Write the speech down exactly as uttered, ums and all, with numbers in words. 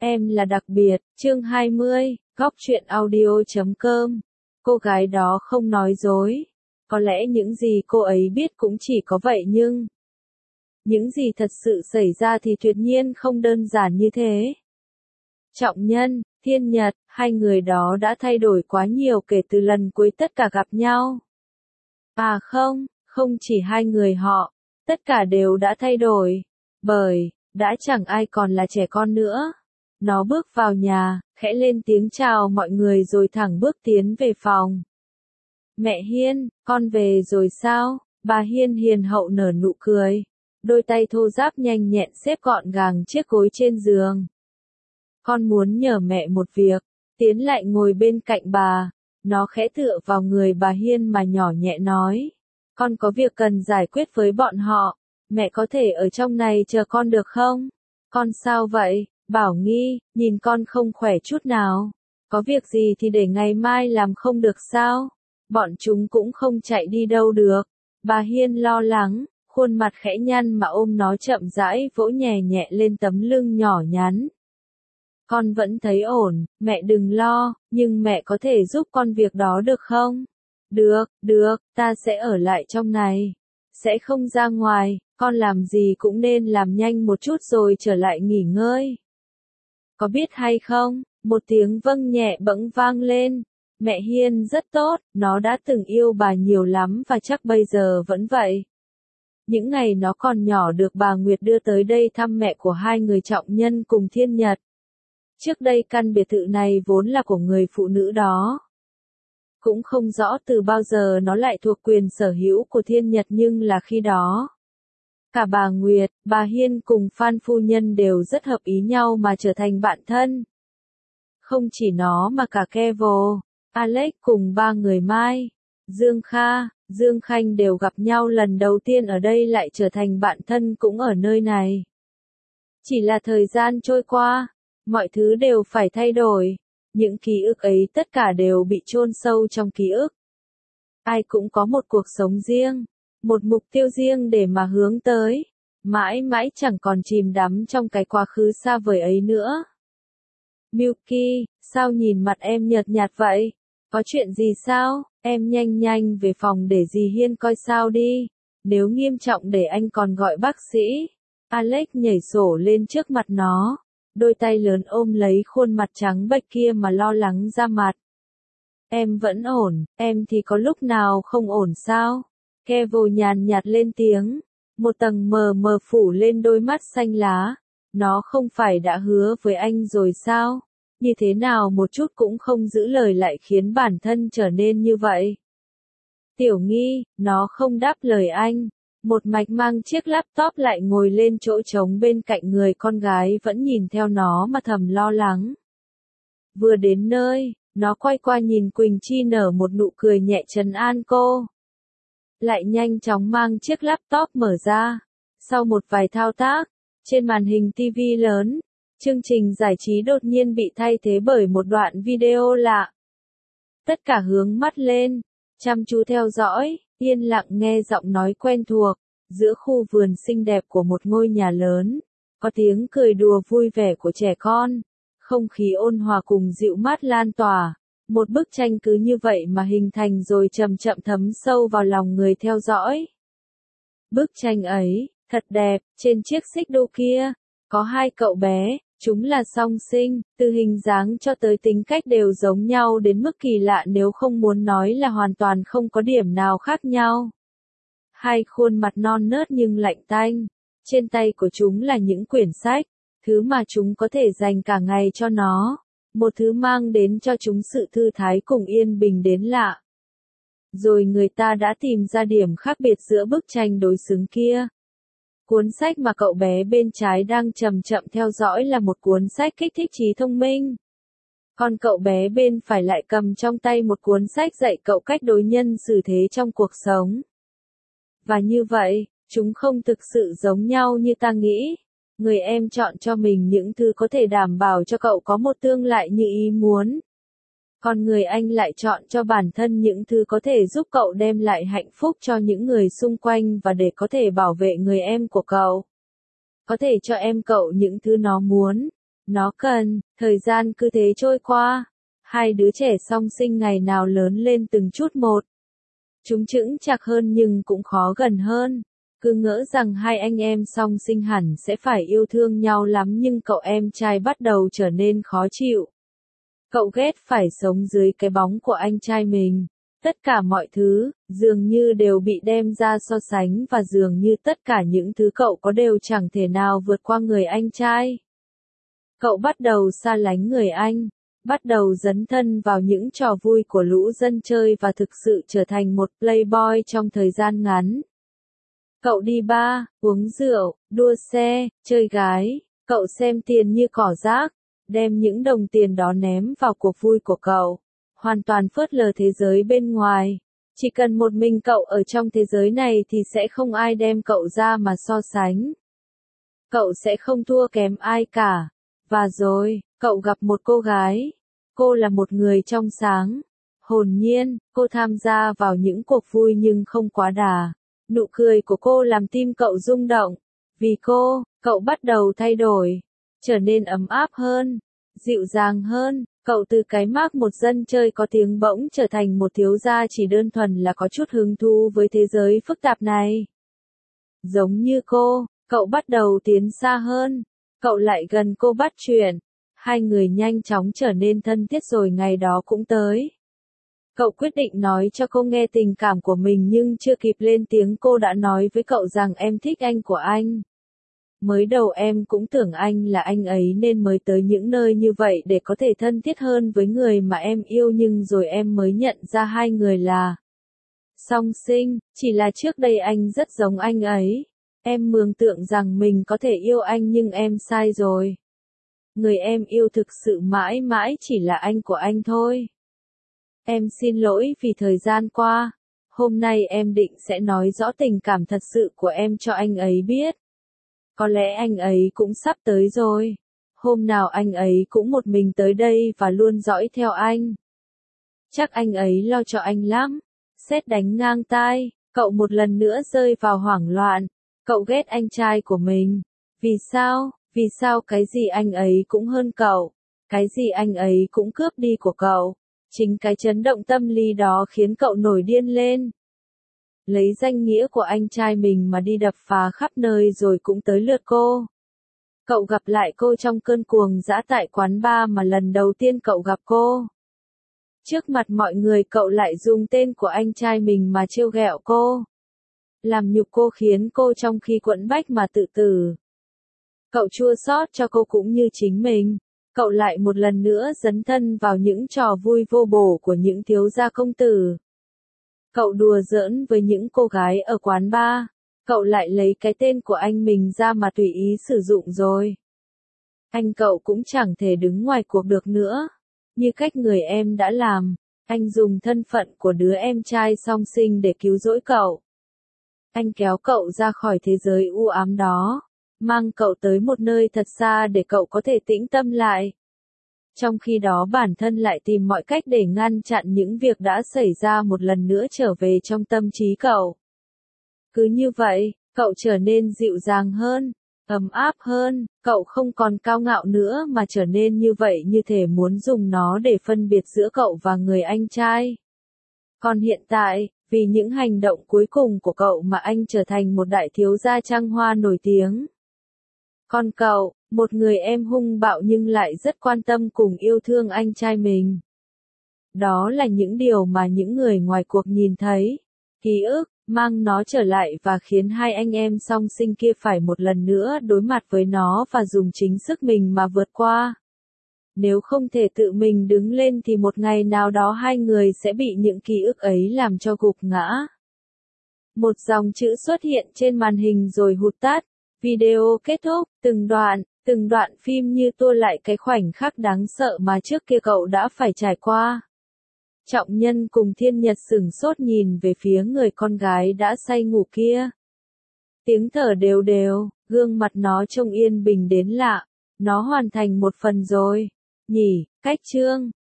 Em là đặc biệt, chương hai mươi, góc truyện audio chấm com. Cô gái đó không nói dối. Có lẽ những gì cô ấy biết cũng chỉ có vậy nhưng những gì thật sự xảy ra thì tuyệt nhiên không đơn giản như thế. Trọng Nhân, Thiên Nhật, hai người đó đã thay đổi quá nhiều kể từ lần cuối tất cả gặp nhau. À không, không chỉ hai người họ, tất cả đều đã thay đổi. Bởi, đã chẳng ai còn là trẻ con nữa. Nó bước vào nhà, khẽ lên tiếng chào mọi người rồi thẳng bước tiến về phòng. Mẹ Hiên, con về rồi sao? Bà Hiên hiền hậu nở nụ cười. Đôi tay thô ráp nhanh nhẹn xếp gọn gàng chiếc gối trên giường. Con muốn nhờ mẹ một việc. Tiến lại ngồi bên cạnh bà. Nó khẽ tựa vào người bà Hiên mà nhỏ nhẹ nói. Con có việc cần giải quyết với bọn họ. Mẹ có thể ở trong này chờ con được không? Con sao vậy? Bảo Nghi, nhìn con không khỏe chút nào. Có việc gì thì để ngày mai làm không được sao? Bọn chúng cũng không chạy đi đâu được. Bà Hiên lo lắng, khuôn mặt khẽ nhăn mà ôm nó chậm rãi vỗ nhẹ nhẹ lên tấm lưng nhỏ nhắn. Con vẫn thấy ổn, mẹ đừng lo, nhưng mẹ có thể giúp con việc đó được không? Được, được, ta sẽ ở lại trong này. Sẽ không ra ngoài, con làm gì cũng nên làm nhanh một chút rồi trở lại nghỉ ngơi. Có biết hay không, một tiếng vâng nhẹ bỗng vang lên. Mẹ Hiên rất tốt, nó đã từng yêu bà nhiều lắm và chắc bây giờ vẫn vậy. Những ngày nó còn nhỏ được bà Nguyệt đưa tới đây thăm mẹ của hai người Trọng Nhân cùng Thiên Nhật. Trước đây căn biệt thự này vốn là của người phụ nữ đó. Cũng không rõ từ bao giờ nó lại thuộc quyền sở hữu của Thiên Nhật nhưng là khi đó. Cả bà Nguyệt, bà Hiên cùng Phan Phu Nhân đều rất hợp ý nhau mà trở thành bạn thân. Không chỉ nó mà cả Kevo, Alex cùng ba người Mai, Dương Kha, Dương Khanh đều gặp nhau lần đầu tiên ở đây lại trở thành bạn thân cũng ở nơi này. Chỉ là thời gian trôi qua, mọi thứ đều phải thay đổi. Những ký ức ấy tất cả đều bị chôn sâu trong ký ức. Ai cũng có một cuộc sống riêng, một mục tiêu riêng để mà hướng tới. Mãi mãi chẳng còn chìm đắm trong cái quá khứ xa vời ấy nữa. Milky, sao nhìn mặt em nhợt nhạt vậy? Có chuyện gì sao? Em nhanh nhanh về phòng để dì Hiên coi sao đi. Nếu nghiêm trọng để anh còn gọi bác sĩ. Alex nhảy sổ lên trước mặt nó. Đôi tay lớn ôm lấy khuôn mặt trắng bệch kia mà lo lắng ra mặt. Em vẫn ổn, em thì có lúc nào không ổn sao? Kevo nhàn nhạt lên tiếng. Một tầng mờ mờ phủ lên đôi mắt xanh lá. Nó không phải đã hứa với anh rồi sao? Như thế nào một chút cũng không giữ lời lại khiến bản thân trở nên như vậy? Tiểu Nghi, nó không đáp lời anh. Một mạch mang chiếc laptop lại ngồi lên chỗ trống bên cạnh người con gái vẫn nhìn theo nó mà thầm lo lắng. Vừa đến nơi, nó quay qua nhìn Quỳnh Chi nở một nụ cười nhẹ trấn an cô. Lại nhanh chóng mang chiếc laptop mở ra. Sau một vài thao tác, trên màn hình ti vi lớn, chương trình giải trí đột nhiên bị thay thế bởi một đoạn video lạ. Tất cả hướng mắt lên, chăm chú theo dõi, yên lặng nghe giọng nói quen thuộc, giữa khu vườn xinh đẹp của một ngôi nhà lớn, có tiếng cười đùa vui vẻ của trẻ con, không khí ôn hòa cùng dịu mát lan tỏa, một bức tranh cứ như vậy mà hình thành rồi chậm chậm thấm sâu vào lòng người theo dõi. Bức tranh ấy, thật đẹp, trên chiếc xích đu kia, có hai cậu bé. Chúng là song sinh, từ hình dáng cho tới tính cách đều giống nhau đến mức kỳ lạ nếu không muốn nói là hoàn toàn không có điểm nào khác nhau. Hai khuôn mặt non nớt nhưng lạnh tanh. Trên tay của chúng là những quyển sách, thứ mà chúng có thể dành cả ngày cho nó. Một thứ mang đến cho chúng sự thư thái cùng yên bình đến lạ. Rồi người ta đã tìm ra điểm khác biệt giữa bức tranh đối xứng kia. Cuốn sách mà cậu bé bên trái đang chậm chậm theo dõi là một cuốn sách kích thích trí thông minh. Còn cậu bé bên phải lại cầm trong tay một cuốn sách dạy cậu cách đối nhân xử thế trong cuộc sống. Và như vậy, chúng không thực sự giống nhau như ta nghĩ. Người em chọn cho mình những thứ có thể đảm bảo cho cậu có một tương lai như ý muốn. Còn người anh lại chọn cho bản thân những thứ có thể giúp cậu đem lại hạnh phúc cho những người xung quanh và để có thể bảo vệ người em của cậu. Có thể cho em cậu những thứ nó muốn. Nó cần, thời gian cứ thế trôi qua. Hai đứa trẻ song sinh ngày nào lớn lên từng chút một. Chúng chững chạc hơn nhưng cũng khó gần hơn. Cứ ngỡ rằng hai anh em song sinh hẳn sẽ phải yêu thương nhau lắm nhưng cậu em trai bắt đầu trở nên khó chịu. Cậu ghét phải sống dưới cái bóng của anh trai mình. Tất cả mọi thứ, dường như đều bị đem ra so sánh và dường như tất cả những thứ cậu có đều chẳng thể nào vượt qua người anh trai. Cậu bắt đầu xa lánh người anh, bắt đầu dấn thân vào những trò vui của lũ dân chơi và thực sự trở thành một playboy trong thời gian ngắn. Cậu đi bar, uống rượu, đua xe, chơi gái, cậu xem tiền như cỏ rác, đem những đồng tiền đó ném vào cuộc vui của cậu, hoàn toàn phớt lờ thế giới bên ngoài. Chỉ cần một mình cậu ở trong thế giới này thì sẽ không ai đem cậu ra mà so sánh. Cậu sẽ không thua kém ai cả. Và rồi, cậu gặp một cô gái. Cô là một người trong sáng, hồn nhiên, cô tham gia vào những cuộc vui nhưng không quá đà. Nụ cười của cô làm tim cậu rung động. Vì cô, cậu bắt đầu thay đổi, trở nên ấm áp hơn, dịu dàng hơn. Cậu từ cái mác một dân chơi có tiếng bỗng trở thành một thiếu gia chỉ đơn thuần là có chút hứng thú với thế giới phức tạp này. Giống như cô, cậu bắt đầu tiến xa hơn. Cậu lại gần cô bắt chuyện. Hai người nhanh chóng trở nên thân thiết rồi ngày đó cũng tới. Cậu quyết định nói cho cô nghe tình cảm của mình nhưng chưa kịp lên tiếng cô đã nói với cậu rằng em thích anh của anh. Mới đầu em cũng tưởng anh là anh ấy nên mới tới những nơi như vậy để có thể thân thiết hơn với người mà em yêu nhưng rồi em mới nhận ra hai người là song sinh, chỉ là trước đây anh rất giống anh ấy. Em mường tượng rằng mình có thể yêu anh nhưng em sai rồi. Người em yêu thực sự mãi mãi chỉ là anh của anh thôi. Em xin lỗi vì thời gian qua. Hôm nay em định sẽ nói rõ tình cảm thật sự của em cho anh ấy biết. Có lẽ anh ấy cũng sắp tới rồi. Hôm nào anh ấy cũng một mình tới đây và luôn dõi theo anh. Chắc anh ấy lo cho anh lắm. Sét đánh ngang tai, cậu một lần nữa rơi vào hoảng loạn. Cậu ghét anh trai của mình. Vì sao? Vì sao cái gì anh ấy cũng hơn cậu? Cái gì anh ấy cũng cướp đi của cậu? Chính cái chấn động tâm lý đó khiến cậu nổi điên lên. Lấy danh nghĩa của anh trai mình mà đi đập phá khắp nơi rồi cũng tới lượt cô. Cậu gặp lại cô trong cơn cuồng dã tại quán bar mà lần đầu tiên cậu gặp cô. Trước mặt mọi người cậu lại dùng tên của anh trai mình mà trêu ghẹo cô. Làm nhục cô khiến cô trong khi quẫn bách mà tự tử. Cậu chua xót cho cô cũng như chính mình. Cậu lại một lần nữa dấn thân vào những trò vui vô bổ của những thiếu gia công tử. Cậu đùa giỡn với những cô gái ở quán bar. Cậu lại lấy cái tên của anh mình ra mà tùy ý sử dụng rồi. Anh cậu cũng chẳng thể đứng ngoài cuộc được nữa. Như cách người em đã làm, anh dùng thân phận của đứa em trai song sinh để cứu rỗi cậu. Anh kéo cậu ra khỏi thế giới u ám đó, mang cậu tới một nơi thật xa để cậu có thể tĩnh tâm lại. Trong khi đó bản thân lại tìm mọi cách để ngăn chặn những việc đã xảy ra một lần nữa trở về trong tâm trí cậu. Cứ như vậy, cậu trở nên dịu dàng hơn, ấm áp hơn, cậu không còn cao ngạo nữa mà trở nên như vậy như thể muốn dùng nó để phân biệt giữa cậu và người anh trai. Còn hiện tại, vì những hành động cuối cùng của cậu mà anh trở thành một đại thiếu gia trăng hoa nổi tiếng. Còn cậu, một người em hung bạo nhưng lại rất quan tâm cùng yêu thương anh trai mình. Đó là những điều mà những người ngoài cuộc nhìn thấy. Ký ức, mang nó trở lại và khiến hai anh em song sinh kia phải một lần nữa đối mặt với nó và dùng chính sức mình mà vượt qua. Nếu không thể tự mình đứng lên thì một ngày nào đó hai người sẽ bị những ký ức ấy làm cho gục ngã. Một dòng chữ xuất hiện trên màn hình rồi hụt tắt. Video kết thúc, từng đoạn, từng đoạn phim như tua lại cái khoảnh khắc đáng sợ mà trước kia cậu đã phải trải qua. Trọng Nhân cùng Thiên Nhật sửng sốt nhìn về phía người con gái đã say ngủ kia. Tiếng thở đều đều, gương mặt nó trông yên bình đến lạ. Nó hoàn thành một phần rồi. Nhỉ, cách chương.